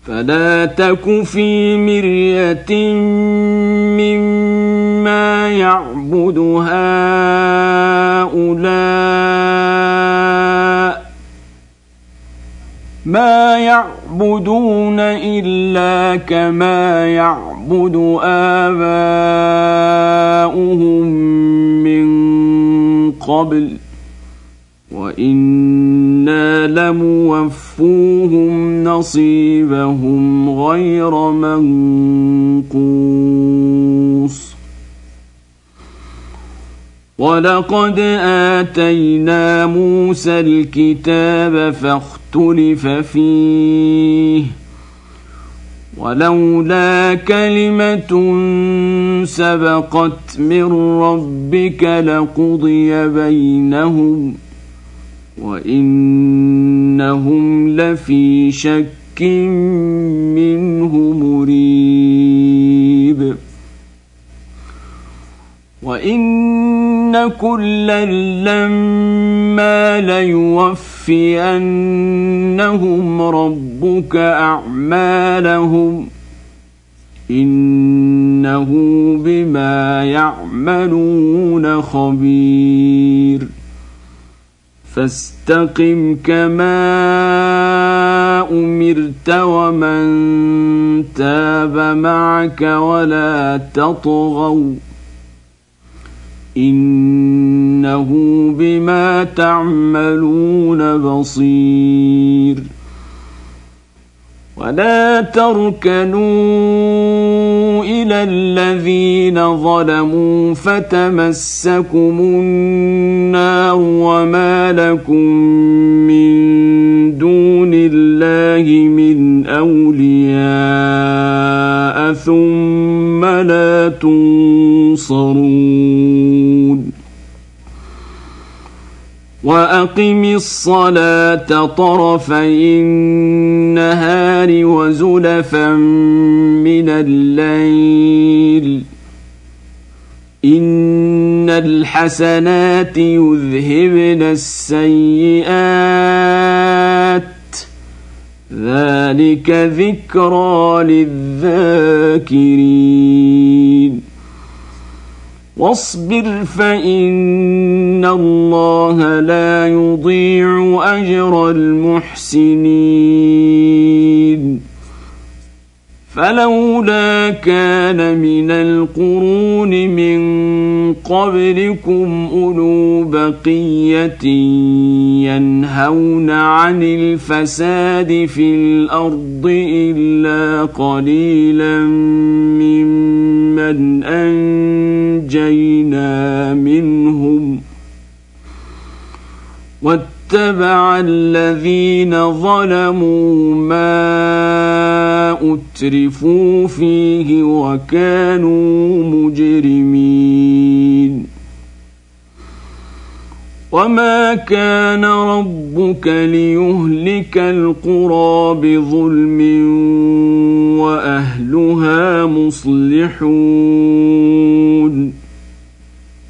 فلا تك في مرية مما يعبد هؤلاء ما يعبدون إلا كما يعبد آباؤهم من قبل وإنا لموفوهم نصيبهم غير منقوص ولقد آتينا موسى الكتاب فاختلف فيه ولولا كلمة سبقت من ربك لقضي بينهم وإنهم لفي شك منه مريب وإن كلا لما ليوفينهم ربك أعمالهم إنه بما يعملون خبير فاستقم كما أمرت ومن تاب معك ولا تطغوا إنه بما تعملون بصير ولا تركنوا إلى الذين ظلموا فتمسكم النار وما لكم من دون الله من أولياء ثم لا تنصرون وأقم الصلاة طرفي النهار وزلفا من الليل إن الحسنات يذهبن السيئات ذلك ذكرى للذاكرين واصبر فإن الله لا يضيع أجر المحسنين فلولا كان من القرون من قبلكم أولو بقية ينهون عن الفساد في الأرض إلا قليلا ممن أنجينا منهم واتبع الذين ظلموا ما أترفوا فيه وكانوا مجرمين وما كان ربك ليهلك القرى بظلم وأهلها مصلحون